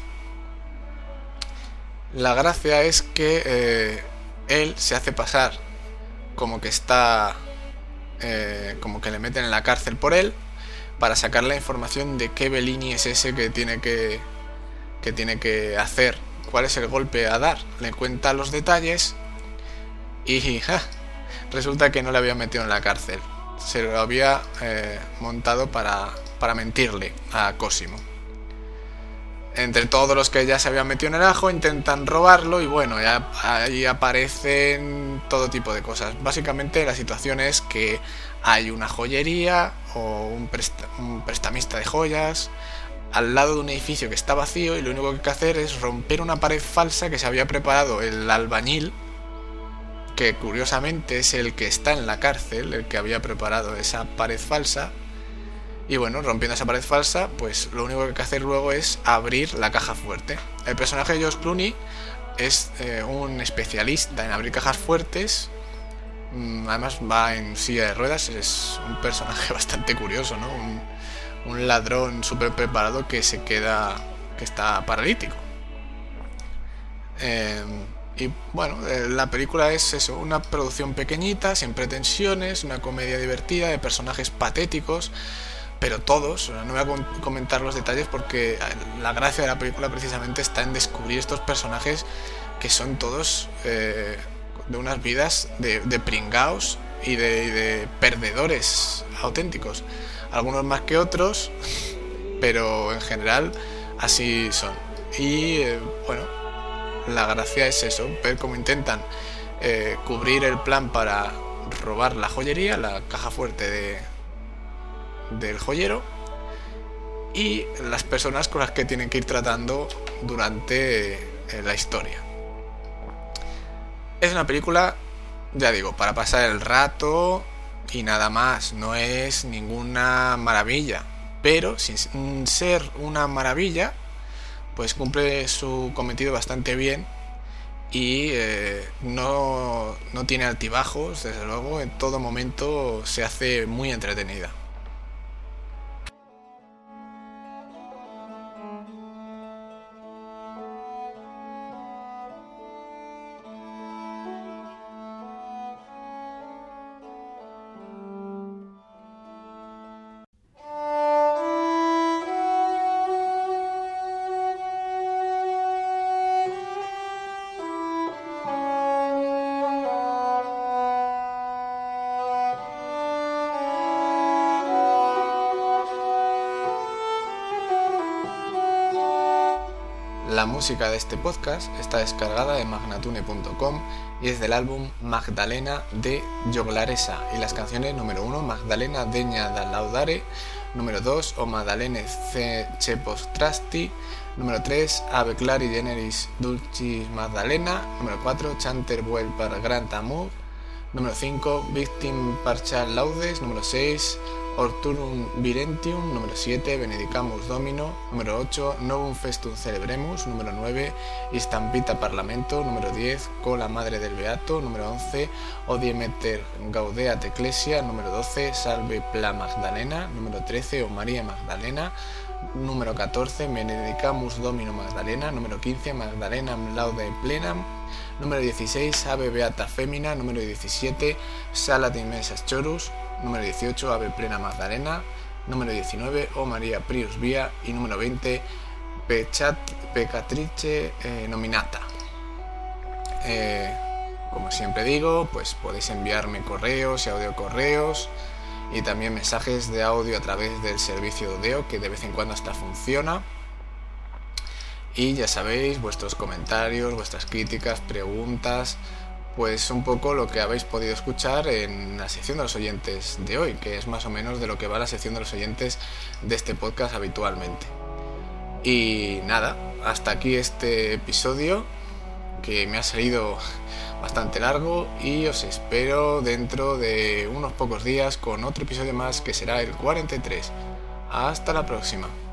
La gracia es que eh, él se hace pasar como que está eh, como que le meten en la cárcel por él, para sacar la información de qué Bellini es ese que tiene que que tiene que hacer, cuál es el golpe a dar. Le cuenta los detalles y ja, resulta que no le había metido en la cárcel, se lo había eh, montado para, para mentirle a Cosimo. Entre todos los que ya se habían metido en el ajo intentan robarlo y bueno, ya ahí aparecen todo tipo de cosas. Básicamente la situación es que hay una joyería o un, presta- un prestamista de joyas al lado de un edificio que está vacío y lo único que hay que hacer es romper una pared falsa que se había preparado el albañil, que curiosamente es el que está en la cárcel, el que había preparado esa pared falsa. Y bueno, rompiendo esa pared falsa, pues lo único que hay que hacer luego es abrir la caja fuerte. El personaje de George Clooney es eh, un especialista en abrir cajas fuertes. Además va en silla de ruedas, es un personaje bastante curioso, ¿no? Un, un ladrón súper preparado que se queda, que está paralítico. Eh, y bueno, la película es eso, una producción pequeñita, sin pretensiones, una comedia divertida de personajes patéticos, pero todos, no voy a comentar los detalles porque la gracia de la película precisamente está en descubrir estos personajes que son todos eh, de unas vidas de, de pringaos y de, y de perdedores auténticos, algunos más que otros, pero en general así son. Y eh, bueno, la gracia es eso, ver cómo intentan eh, cubrir el plan para robar la joyería, la caja fuerte de, del joyero, y las personas con las que tienen que ir tratando durante eh, la historia. Es una película, ya digo, para pasar el rato y nada más, no es ninguna maravilla, pero sin ser una maravilla, pues cumple su cometido bastante bien y eh, no, no tiene altibajos, desde luego, en todo momento se hace muy entretenida. La música de este podcast está descargada de magnatune punto com y es del álbum Magdalena de Joglaresa, y las canciones número uno, Magdalena Degna da Laudare, número dos, O Maddalene ce postrasti, número tres, Ave Clari Generis Dulcis Magdalena, número cuatro, Chanter Vuel per Grand Amour, número cinco, Victim Parchal Laudes, número seis, Horturum Virentium, número siete, Benedicamus Domino, número ocho, Novum Festum Celebremus, número nueve, Istampita Parlamento, número diez, Cola Madre del Beato, número once, Odiemeter Gaudeat Ecclesia, número doce, Salve Pla Magdalena, número trece, O María Magdalena, número catorce, Benedicamus Domino Magdalena, número quince, Magdalenam Laude Plenam, número dieciséis, Ave Beata Femina, número diecisiete, Salat Immensas Chorus, número dieciocho, Ave Plena Magdalena, número diecinueve, O María Prius Via, y número veinte, Pechat, Peccatrice eh, Nominata. Eh, como siempre digo, pues podéis enviarme correos y audiocorreos y también mensajes de audio a través del servicio de Odeo, que de vez en cuando hasta funciona. Y ya sabéis, vuestros comentarios, vuestras críticas, preguntas, pues un poco lo que habéis podido escuchar en la sección de los oyentes de hoy, que es más o menos de lo que va la sección de los oyentes de este podcast habitualmente. Y nada, hasta aquí este episodio, que me ha salido bastante largo, y os espero dentro de unos pocos días con otro episodio más, que será el cuarenta y tres. Hasta la próxima.